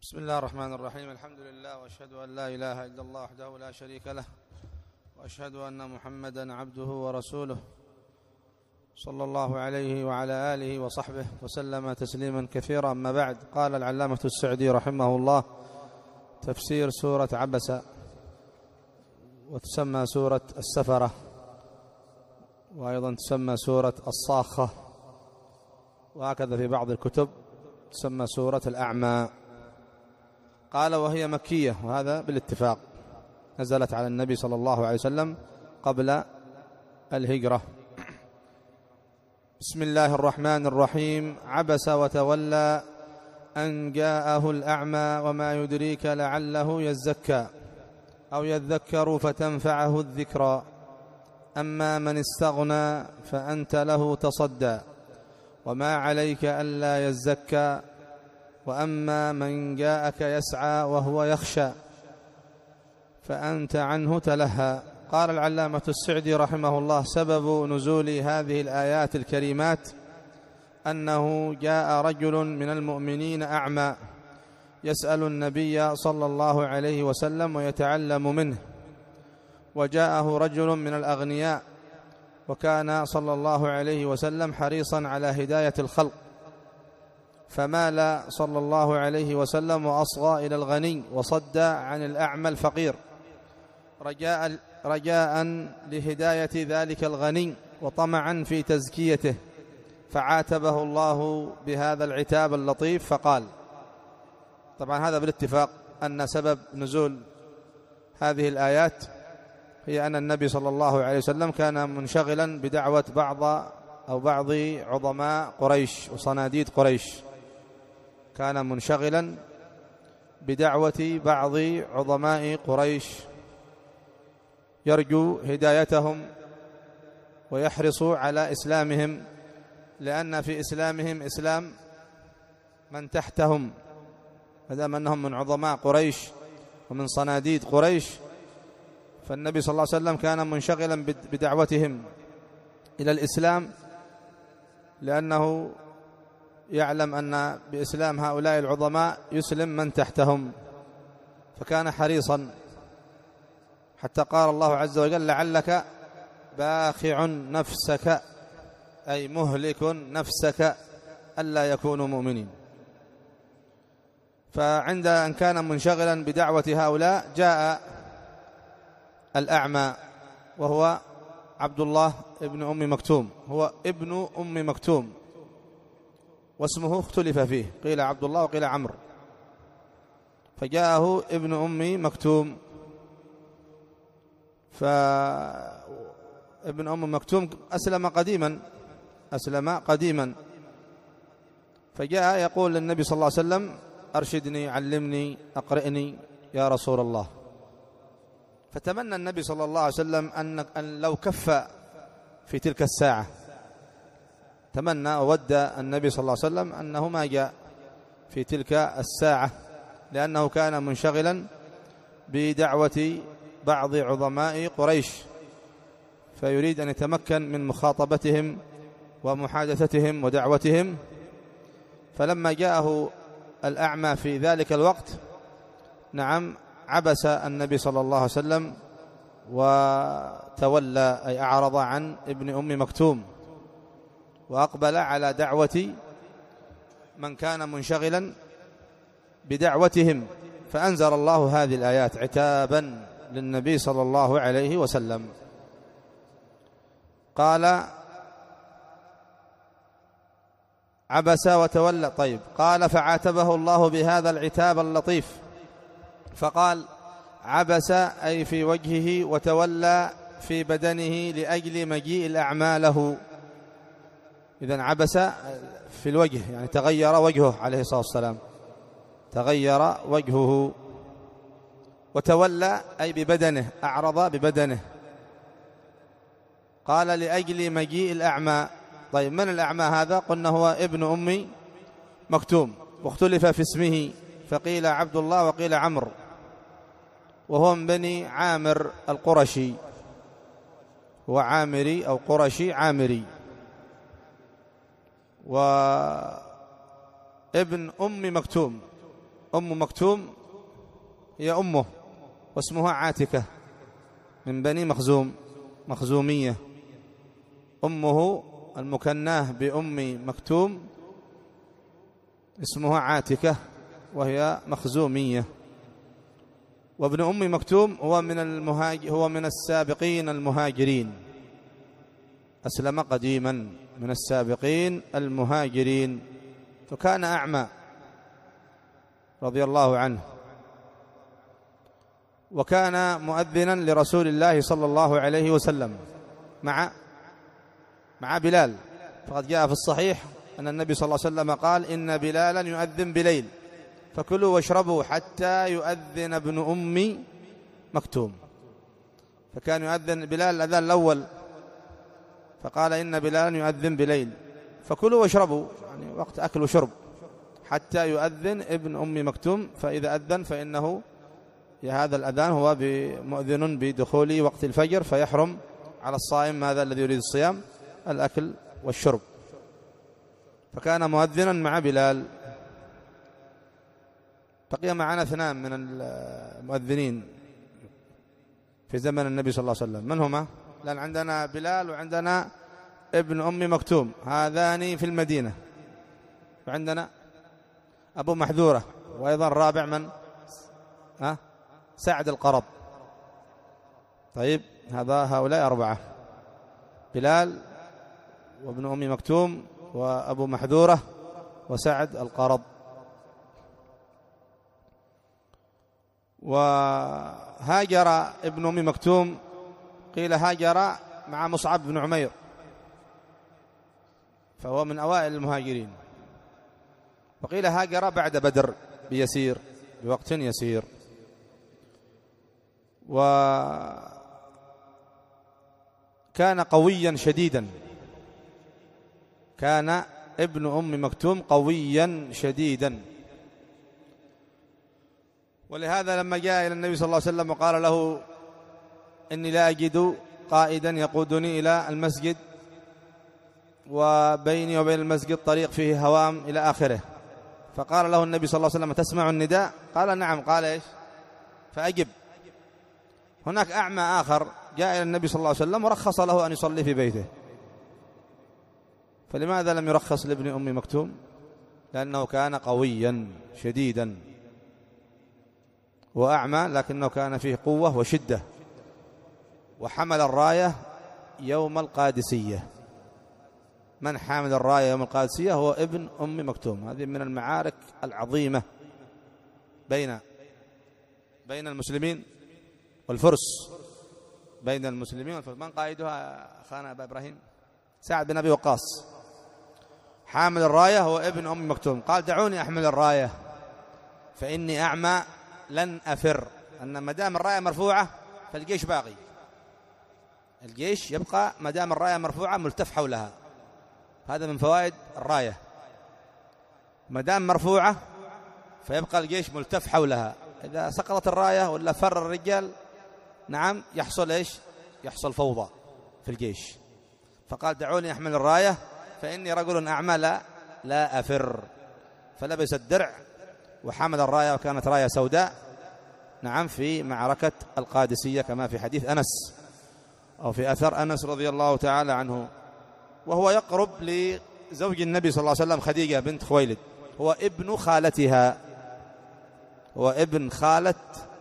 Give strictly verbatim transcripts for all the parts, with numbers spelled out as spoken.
بسم الله الرحمن الرحيم. الحمد لله، وأشهد أن لا إله إلا الله وحده لا شريك له، وأشهد أن محمدا عبده ورسوله، صلى الله عليه وعلى آله وصحبه وسلم تسليما كثيرا. أما بعد، قال العلامة السعدي رحمه الله: تفسير سورة عبس، وتسمى سورة السفرة، وأيضا تسمى سورة الصاخة، وهكذا في بعض الكتب تسمى سورة الأعمى. قال: وهي مكية، وهذا بالاتفاق، نزلت على النبي صلى الله عليه وسلم قبل الهجرة. بسم الله الرحمن الرحيم. عبس وتولى أن جاءه الأعمى وما يدريك لعله يزكى أو يذكر فتنفعه الذكرى، أما من استغنى فأنت له تصدى وما عليك ألا يزكى، وأما من جاءك يسعى وهو يخشى فأنت عنه تلهى. قال العلامة السعدي رحمه الله: سبب نزول هذه الآيات الكريمات أنه جاء رجل من المؤمنين أعمى يسأل النبي صلى الله عليه وسلم ويتعلم منه، وجاءه رجل من الأغنياء، وكان صلى الله عليه وسلم حريصا على هداية الخلق، فمال صلى الله عليه وسلم وأصغى إلى الغني وصد عن الأعمى الفقير رجاء, رجاء لهداية ذلك الغني وطمعا في تزكيته، فعاتبه الله بهذا العتاب اللطيف فقال. طبعا هذا بالاتفاق أن سبب نزول هذه الآيات هي أن النبي صلى الله عليه وسلم كان منشغلا بدعوة بعض أو بعض عظماء قريش وصناديد قريش، كان منشغلا بدعوة بعض عظماء قريش يرجو هدايتهم ويحرص على إسلامهم، لأن في إسلامهم إسلام من تحتهم، مدام أنهم من عظماء قريش ومن صناديد قريش، فالنبي صلى الله عليه وسلم كان منشغلا بدعوتهم إلى الإسلام، لأنه يعلم أن بإسلام هؤلاء العظماء يسلم من تحتهم، فكان حريصا، حتى قال الله عز وجل: لعلك باخع نفسك، أي مهلك نفسك ألا يكونوا مؤمنين. فعند أن كان منشغلا بدعوة هؤلاء جاء الأعمى، وهو عبد الله ابن أم مكتوم، هو ابن أم مكتوم، واسمه اختلف فيه، قيل عبد الله وقيل عمرو، فجاءه ابن أم مكتوم. فابن أم مكتوم أسلم قديما أسلم قديما فجاء يقول للنبي صلى الله عليه وسلم: أرشدني، علمني، أقرئني يا رسول الله. فتمنى النبي صلى الله عليه وسلم أن لو كف في تلك الساعة، تمنى وود النبي صلى الله عليه وسلم أنه ما جاء في تلك الساعة، لأنه كان منشغلا بدعوة بعض عظماء قريش، فيريد أن يتمكن من مخاطبتهم ومحادثتهم ودعوتهم. فلما جاءه الأعمى في ذلك الوقت، نعم، عبس النبي صلى الله عليه وسلم وتولى، أي أعرض عن ابن أم مكتوم، وأقبل على دعوة من كان منشغلا بدعوتهم، فأنزل الله هذه الآيات عتابا للنبي صلى الله عليه وسلم. قال: عبس وتولى. طيب، قال: فعاتبه الله بهذا العتاب اللطيف فقال: عبس أي في وجهه، وتولى في بدنه لأجل مجيء الأعمى له. إذن عبس في الوجه، يعني تغير وجهه عليه الصلاة والسلام، تغير وجهه. وتولى أي ببدنه، أعرض ببدنه. قال: لأجل مجيء الأعمى. طيب، من الأعمى هذا؟ قلنا هو ابن أم مكتوم، واختلف في اسمه، فقيل عبد الله وقيل عمرو، وهو من بني عامر القرشي، هو عامري أو قرشي عامري. وابن أم مكتوم أم مكتوم هي أمه واسمها عاتكة من بني مخزوم مخزومية. أمه المكناه بأم مكتوم اسمها عاتكة وهي مخزومية. وابن أم مكتوم هو من المهاجر هو من السابقين المهاجرين، أسلم قديما من السابقين المهاجرين، فكان أعمى رضي الله عنه، وكان مؤذنا لرسول الله صلى الله عليه وسلم مع مع بلال. فقد جاء في الصحيح أن النبي صلى الله عليه وسلم قال: إن بلالا يؤذن بليل فكلوا واشربوا حتى يؤذن ابن أم مكتوم. فكان يؤذن بلال الأذان الأول، فقال: إن بلالا يؤذن بليل فكلوا واشربوا، يعني وقت أكل وشرب، حتى يؤذن ابن أم مكتوم، فإذا أذن فإنه هذا الأذان هو مؤذن بدخول وقت الفجر، فيحرم على الصائم ماذا الذي يريد الصيام؟ الأكل والشرب. فكان مؤذنا مع بلال. بقي معنا اثنان من المؤذنين في زمن النبي صلى الله عليه وسلم، من هما؟ لأن عندنا بلال وعندنا ابن أم مكتوم، هذان في المدينة، وعندنا أبو محذورة، وأيضا الرابع من؟ ها؟ سعد القرض. طيب، هذا هؤلاء أربعة: بلال وابن أم مكتوم وأبو محذورة وسعد القرض. وهاجر ابن أم مكتوم قيل هاجر مع مصعب بن عمير، فهو من أوائل المهاجرين، وقيل هاجر بعد بدر بيسير بوقت يسير. وكان قويا شديدا، كان ابن أم مكتوم قويا شديدا، ولهذا لما جاء إلى النبي صلى الله عليه وسلم وقال له: إني لا أجد قائدا يقودني إلى المسجد وبيني وبين المسجد طريق فيه هوام إلى آخره، فقال له النبي صلى الله عليه وسلم: تسمع النداء؟ قال: نعم. قال: إيش؟ فأجب. هناك أعمى آخر جاء إلى النبي صلى الله عليه وسلم ورخص له أن يصلي في بيته، فلماذا لم يرخص لابن أم مكتوم؟ لأنه كان قويا شديدا وأعمى، لكنه كان فيه قوة وشدة، وحمل الراية يوم القادسية. من حامل الراية يوم القادسية هو ابن أم مكتوم. هذه من المعارك العظيمة بين بين المسلمين والفرس، بين المسلمين والفرس. من قائدها أخانا أبا إبراهيم؟ سعد بن أبي وقاص. حامل الراية هو ابن أم مكتوم. قال: دعوني أحمل الراية فإني أعمى لن أفر. أن ما دام الراية مرفوعة فالجيش باقي، الجيش يبقى ما دام الراية مرفوعة ملتف حولها. هذا من فوائد الراية، ما دام مرفوعة فيبقى الجيش ملتف حولها. إذا سقطت الراية ولا فر الرجال، نعم، يحصل إيش؟ يحصل فوضى في الجيش. فقال: دعوني أحمل الراية فإني رجل أعمى لا, لا أفر. فلبس الدرع وحمل الراية، وكانت راية سوداء، نعم، في معركة القادسية كما في حديث أنس أو في أثر أنس رضي الله تعالى عنه. وهو يقرب لزوج النبي صلى الله عليه وسلم خديجة بنت خويلد، هو ابن خالتها، هو ابن خالة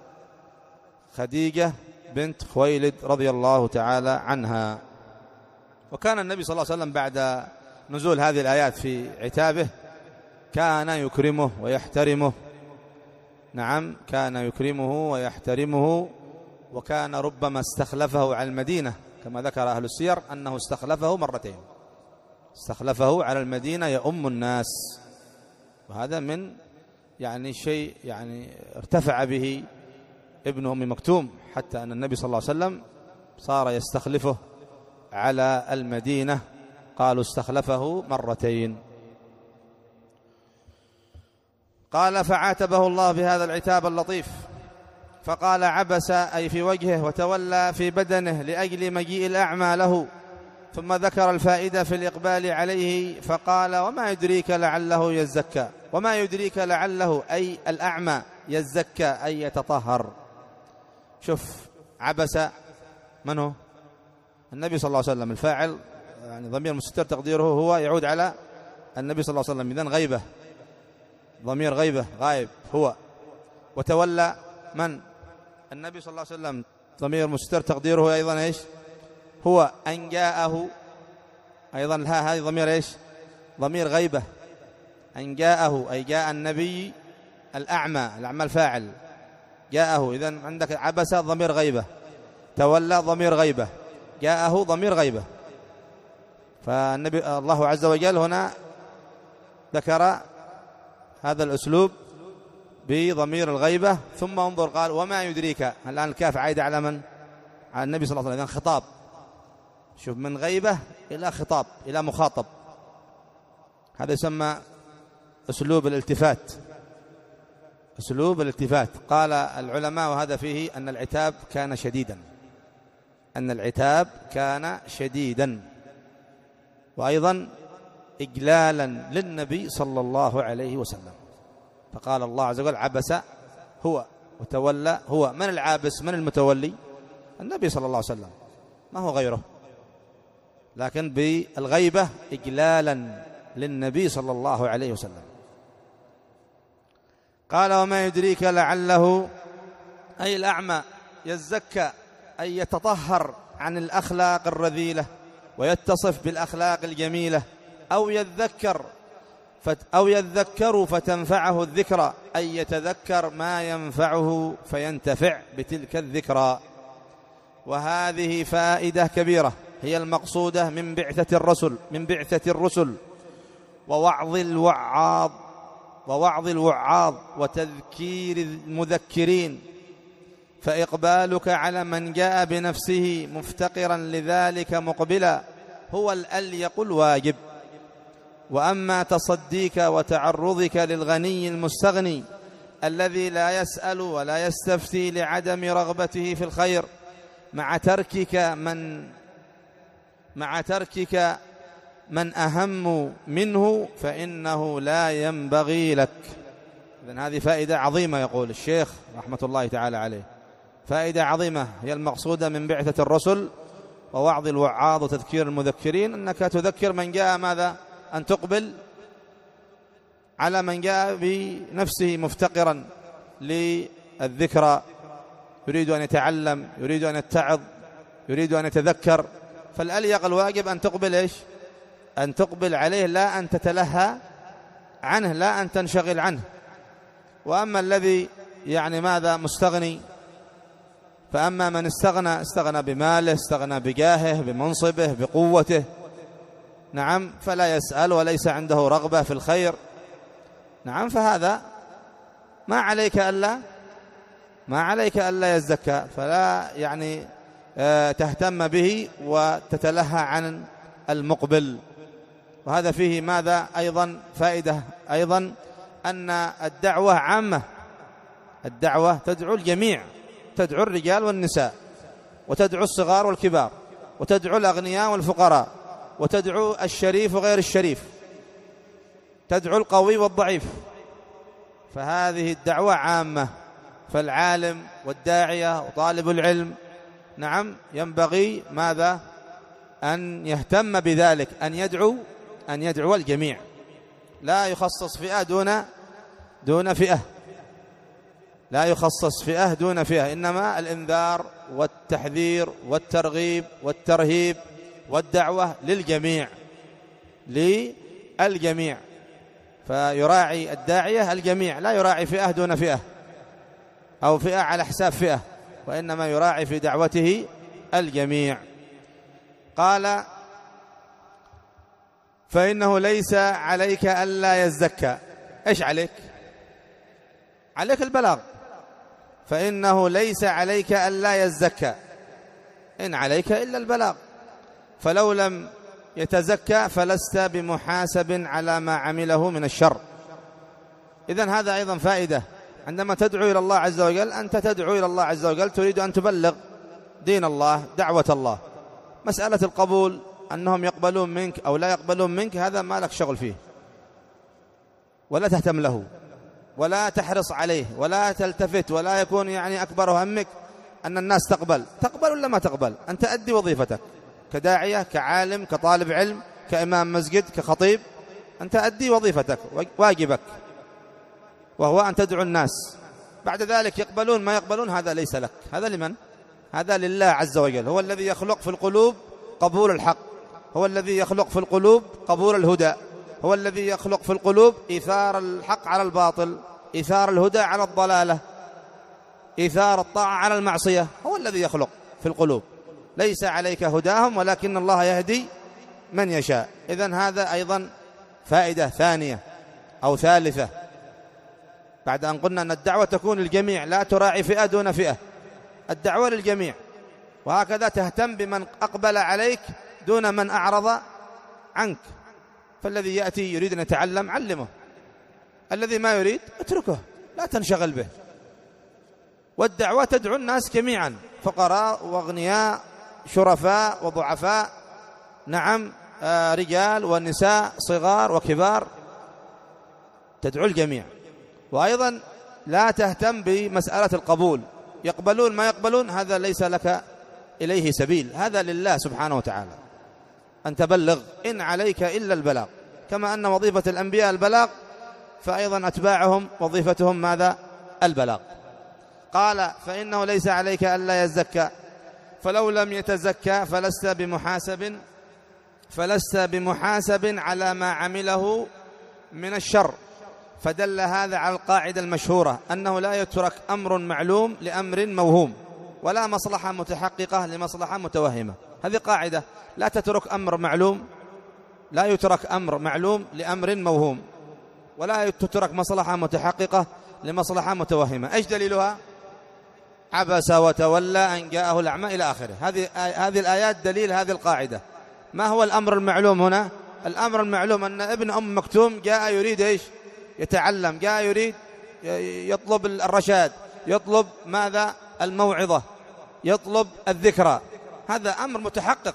خديجة بنت خويلد رضي الله تعالى عنها. وكان النبي صلى الله عليه وسلم بعد نزول هذه الآيات في عتابه كان يكرمه ويحترمه، نعم، كان يكرمه ويحترمه. وكان ربما استخلفه على المدينة، كما ذكر أهل السير أنه استخلفه مرتين، استخلفه على المدينة يؤم الناس. وهذا من يعني شيء يعني ارتفع به ابن أم مكتوم، حتى أن النبي صلى الله عليه وسلم صار يستخلفه على المدينة، قالوا استخلفه مرتين. قال: فعاتبه الله بهذا العتاب اللطيف، فقال: عبس، أي في وجهه، وتولى في بدنه لأجل مجيء الأعمى له، ثم ذكر الفائدة في الإقبال عليه فقال وما يدريك لعله يزكى. وما يدريك لعله أي الأعمى يزكى أي يتطهر. شوف عبس من هو؟ النبي صلى الله عليه وسلم. الفاعل يعني ضمير مستتر تقديره هو يعود على النبي صلى الله عليه وسلم. إذن غيبة، ضمير غيبة غائب هو. وتولى من؟ النبي صلى الله عليه وسلم. ضمير مستتر تقديره أيضا إيش؟ هو. أن جاءه أيضا الهاء هذه ضمير إيش؟ ضمير غيبة. أن جاءه أي جاء النبي الأعمى، الأعمى الفاعل جاءه. إذن عندك عبس ضمير غيبة، تولى ضمير غيبة، جاءه ضمير غيبة. فالنبي الله عز وجل هنا ذكر هذا الأسلوب بضمير الغيبة. ثم انظر قال وما يدريك. الآن الكاف عايدة على من؟ على النبي صلى الله عليه وسلم. إذن خطاب. شوف من غيبة إلى خطاب إلى مخاطب. هذا يسمى أسلوب الالتفات. أسلوب الالتفات. قال العلماء وهذا فيه أن العتاب كان شديدا، أن العتاب كان شديدا، وأيضا إجلالا للنبي صلى الله عليه وسلم. فقال الله عز وجل عبس هو وتولى هو. من العابس؟ من المتولي؟ النبي صلى الله عليه وسلم، ما هو غيره، لكن بالغيبة إجلالا للنبي صلى الله عليه وسلم. قال وما يدريك لعله أي الأعمى يزكى أي يتطهر عن الأخلاق الرذيلة ويتصف بالأخلاق الجميلة، أو يذكر أو يذكر فتنفعه الذكرى أي يتذكر ما ينفعه فينتفع بتلك الذكرى. وهذه فائدة كبيرة هي المقصودة من بعثة الرسل من بعثة الرسل ووعظ الوعاظ ووعظ الوعاظ وتذكير المذكرين. فإقبالك على من جاء بنفسه مفتقرا لذلك مقبلا هو الأليق الواجب. وأما تصديك وتعرضك للغني المستغني الذي لا يسأل ولا يستفتي لعدم رغبته في الخير مع تركك من مع تركك من أهم منه فإنه لا ينبغي لك. إذن هذه فائدة عظيمة يقول الشيخ رحمة الله تعالى عليه، فائدة عظيمة هي المقصودة من بعثة الرسل ووعظ الوعاظ وتذكير المذكرين، أنك تذكر من جاء ماذا؟ أن تقبل على من جاء بنفسه مفتقرا للذكرى، يريد أن يتعلم، يريد أن يتعظ، يريد أن يتذكر. فالأليق الواجب أن تقبل إيش؟ أن تقبل عليه، لا أن تتلهى عنه، لا أن تنشغل عنه. وأما الذي يعني ماذا مستغني، فأما من استغنى استغنى بماله، استغنى بجاهه، بمنصبه، بقوته، نعم، فلا يسأل وليس عنده رغبة في الخير، نعم، فهذا ما عليك ألا ما عليك ألا يزكى، فلا يعني تهتم به وتتلهى عن المقبل. وهذا فيه ماذا أيضا فائدة أيضا أن الدعوة عامة، الدعوة تدعو الجميع، تدعو الرجال والنساء، وتدعو الصغار والكبار، وتدعو الأغنياء والفقراء، وتدعو الشريف وغير الشريف، تدعو القوي والضعيف. فهذه الدعوة عامة. فالعالم والداعية وطالب العلم، نعم، ينبغي ماذا؟ أن يهتم بذلك، أن يدعو أن يدعو الجميع، لا يخصص فئة دون دون فئة، لا يخصص فئة دون فئة، إنما الإنذار والتحذير والترغيب والترهيب والدعوة للجميع للجميع. فيراعي الداعية الجميع، لا يراعي فئة دون فئة أو فئة على حساب فئة، وإنما يراعي في دعوته الجميع. قال فإنه ليس عليك ألا يزكى. إيش عليك؟ عليك البلاغ. فإنه ليس عليك ألا يزكى، إن عليك إلا البلاغ، فلو لم يتزكى فلست بمحاسب على ما عمله من الشر. إذن هذا أيضا فائدة، عندما تدعو إلى الله عز وجل، أنت تدعو إلى الله عز وجل، تريد أن تبلغ دين الله، دعوة الله. مسألة القبول أنهم يقبلون منك أو لا يقبلون منك هذا ما لك شغل فيه، ولا تهتم له ولا تحرص عليه ولا تلتفت، ولا يكون يعني أكبر همك أن الناس تقبل. تقبل ولا ما تقبل، أنت أدي وظيفتك كداعية، كعالم، كطالب علم، كإمام مسجد، كخطيب. أنت أدي وظيفتك، واجبك، وهو أن تدعو الناس. بعد ذلك يقبلون ما يقبلون هذا ليس لك، هذا لمن؟ هذا لله عز وجل. هو الذي يخلق في القلوب قبول الحق، هو الذي يخلق في القلوب قبول الهدى، هو الذي يخلق في القلوب إيثار الحق على الباطل، إيثار الهدى على الضلالة، إيثار الطاعة على المعصية. هو الذي يخلق في القلوب، ليس عليك هداهم ولكن الله يهدي من يشاء. إذن هذا أيضا فائدة ثانية أو ثالثة، بعد أن قلنا أن الدعوة تكون للجميع، لا تراعي فئة دون فئة، الدعوة للجميع. وهكذا تهتم بمن أقبل عليك دون من أعرض عنك. فالذي يأتي يريد أن يتعلم علمه، الذي ما يريد اتركه، لا تنشغل به. والدعوة تدعو الناس جميعا، فقراء واغنياء، شرفاء وضعفاء، نعم، آه رجال ونساء، صغار وكبار، تدعو الجميع. وأيضا لا تهتم بمسألة القبول، يقبلون ما يقبلون هذا ليس لك إليه سبيل، هذا لله سبحانه وتعالى. أن تبلغ، إن عليك إلا البلاغ، كما أن وظيفة الأنبياء البلاغ، فأيضا أتباعهم وظيفتهم ماذا؟ البلاغ. قال فإنه ليس عليك ألا يزكى، فلو لم يتزكى فلست بمحاسب فلست بمحاسب على ما عمله من الشر. فدل هذا على القاعدة المشهورة أنه لا يترك أمر معلوم لأمر موهوم، ولا مصلحة متحققة لمصلحة متوهمة. هذه قاعدة، لا تترك أمر معلوم، لا يترك أمر معلوم لأمر موهوم، ولا تترك مصلحة متحققة لمصلحة متوهمة. إيش دليلها؟ عبس وتولى أن جاءه الأعمى إلى آخره. هذه هذه الآيات دليل هذه القاعدة. ما هو الأمر المعلوم هنا؟ الأمر المعلوم أن ابن أم مكتوم جاء يريد إيش؟ يتعلم، جاء يريد يطلب الرشاد، يطلب ماذا؟ الموعظة، يطلب الذكرى. هذا أمر متحقق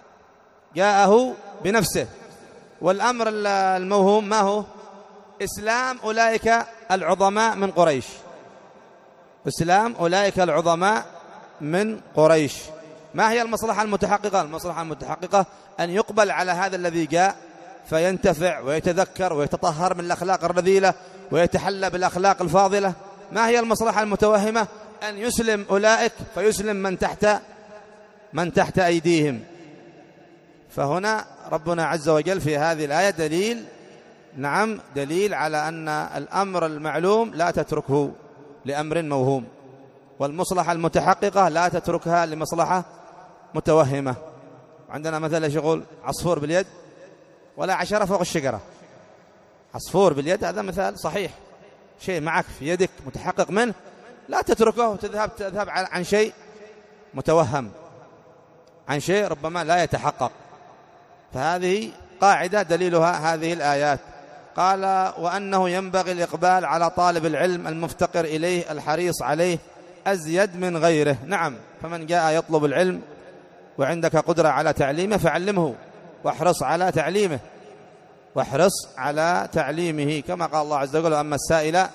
جاءه بنفسه. والأمر الموهوم ما هو؟ إسلام أولئك العظماء من قريش، إسلام أولئك العظماء من قريش. ما هي المصلحة المتحققة؟ المصلحة المتحققة أن يقبل على هذا الذي جاء فينتفع ويتذكر ويتطهر من الأخلاق الرذيلة ويتحلى بالأخلاق الفاضلة. ما هي المصلحة المتوهمة؟ أن يسلم أولئك فيسلم من تحت من تحت أيديهم. فهنا ربنا عز وجل في هذه الآية دليل، نعم، دليل على أن الأمر المعلوم لا تتركه لأمر موهوم، والمصلحة المتحققة لا تتركها لمصلحة متوهمة. عندنا مثلا شغل عصفور باليد ولا عشرة فوق الشجرة. عصفور باليد هذا مثال صحيح، شيء معك في يدك متحقق منه، لا تتركه وتذهب تذهب عن شيء متوهم، عن شيء ربما لا يتحقق. فهذه قاعدة دليلها هذه الآيات. قال وأنه ينبغي الإقبال على طالب العلم المفتقر إليه الحريص عليه أزيد من غيره. نعم، فمن جاء يطلب العلم وعندك قدرة على تعليمه فعلمه، واحرص على تعليمه، واحرص على تعليمه، كما قال الله عز وجل أما السائل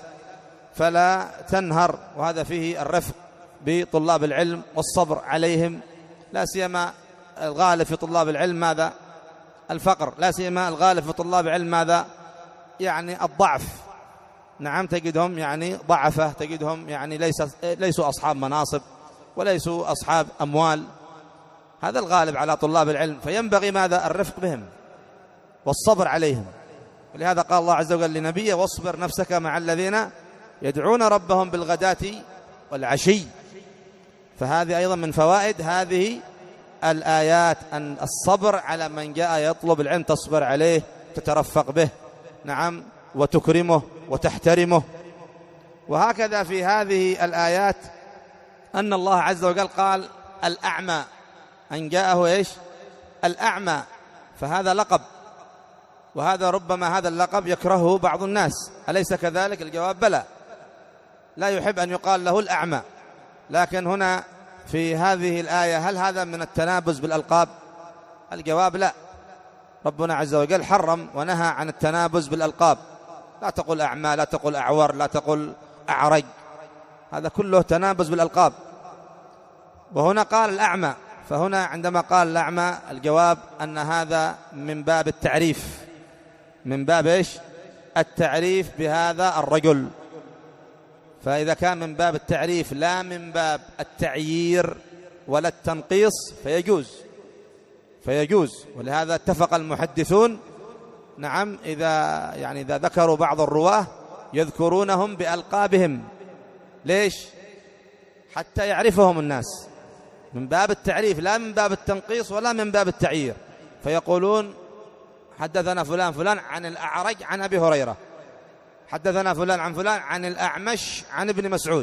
فلا تنهر. وهذا فيه الرفق بطلاب العلم والصبر عليهم، لا سيما الغالب في طلاب العلم ماذا؟ الفقر. لا سيما الغالب في طلاب العلم ماذا؟ يعني الضعف. نعم، تجدهم يعني ضعفة، تجدهم يعني ليس ليسوا أصحاب مناصب وليسوا أصحاب أموال. هذا الغالب على طلاب العلم، فينبغي ماذا؟ الرفق بهم والصبر عليهم. ولهذا قال الله عز وجل لنبيه واصبر نفسك مع الذين يدعون ربهم بالغداة والعشي. فهذه أيضا من فوائد هذه الآيات أن الصبر على من جاء يطلب العلم، تصبر عليه، تترفق به، نعم، وتكرمه وتحترمه. وهكذا في هذه الآيات أن الله عز وجل قال الأعمى، أن جاءه إيش؟ الأعمى، فهذا لقب، وهذا ربما هذا اللقب يكرهه بعض الناس، أليس كذلك؟ الجواب بلى، لا يحب أن يقال له الأعمى. لكن هنا في هذه الآية هل هذا من التنابز بالألقاب؟ الجواب لا، ربنا عز وجل حرم ونهى عن التنابز بالألقاب. لا تقل أعمى، لا تقل أعور، لا تقل أعرج، هذا كله تنابز بالألقاب. وهنا قال الأعمى، فهنا عندما قال الأعمى الجواب أن هذا من باب التعريف، من باب إيش؟ التعريف بهذا الرجل. فإذا كان من باب التعريف لا من باب التعيير ولا التنقيص فيجوز، فيجوز. ولهذا اتفق المحدثون، نعم، إذا يعني إذا ذكروا بعض الرواه يذكرونهم بألقابهم. ليش؟ حتى يعرفهم الناس، من باب التعريف لا من باب التنقيص ولا من باب التعيير. فيقولون حدثنا فلان فلان عن الأعرج عن أبي هريرة، حدثنا فلان عن فلان عن الأعمش عن ابن مسعود.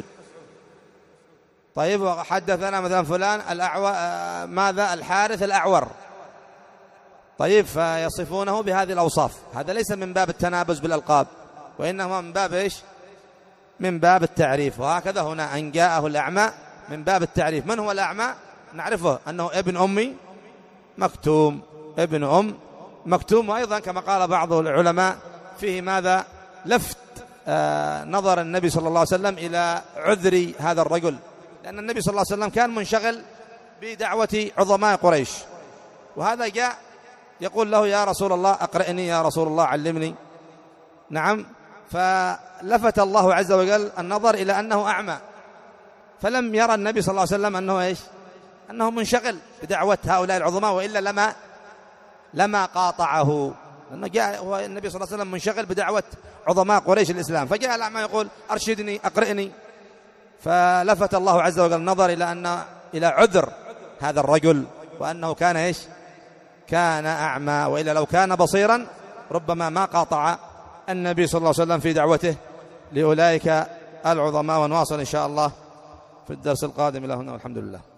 طيب، وحدثنا مثلا فلان الأعور ماذا الحارث الأعور. طيب، فيصفونه بهذه الأوصاف. هذا ليس من باب التنابز بالألقاب، وإنما من باب إيش؟ من باب التعريف. وهكذا هنا أن جاءه الأعمى من باب التعريف. من هو الأعمى؟ نعرفه أنه ابن أمي مكتوم، ابن أم مكتوم. وأيضا كما قال بعض العلماء فيه ماذا؟ لفت آه نظر النبي صلى الله عليه وسلم إلى عذر هذا الرجل، لأن النبي صلى الله عليه وسلم كان منشغل بدعوة عظماء قريش، وهذا جاء يقول له يا رسول الله أقرئني، يا رسول الله علمني. نعم، فلفت الله عز وجل النظر إلى أنه أعمى، فلم يرى النبي صلى الله عليه وسلم أنه إيش؟ أنه منشغل بدعوة هؤلاء العظماء، وإلا لما لما قاطعه، لأنه جاء هو النبي صلى الله عليه وسلم منشغل بدعوة عظماء قريش الإسلام. فجاء الأعمى يقول أرشدني أقرئني، فلفت الله عز وجل النظر إلى أن إلى عذر هذا الرجل، وأنه كان إيش؟ كان أعمى، وإلا لو كان بصيرا ربما ما قاطع النبي صلى الله عليه وسلم في دعوته لأولئك العظماء. ونواصل إن شاء الله في الدرس القادم. إلى هنا والحمد لله.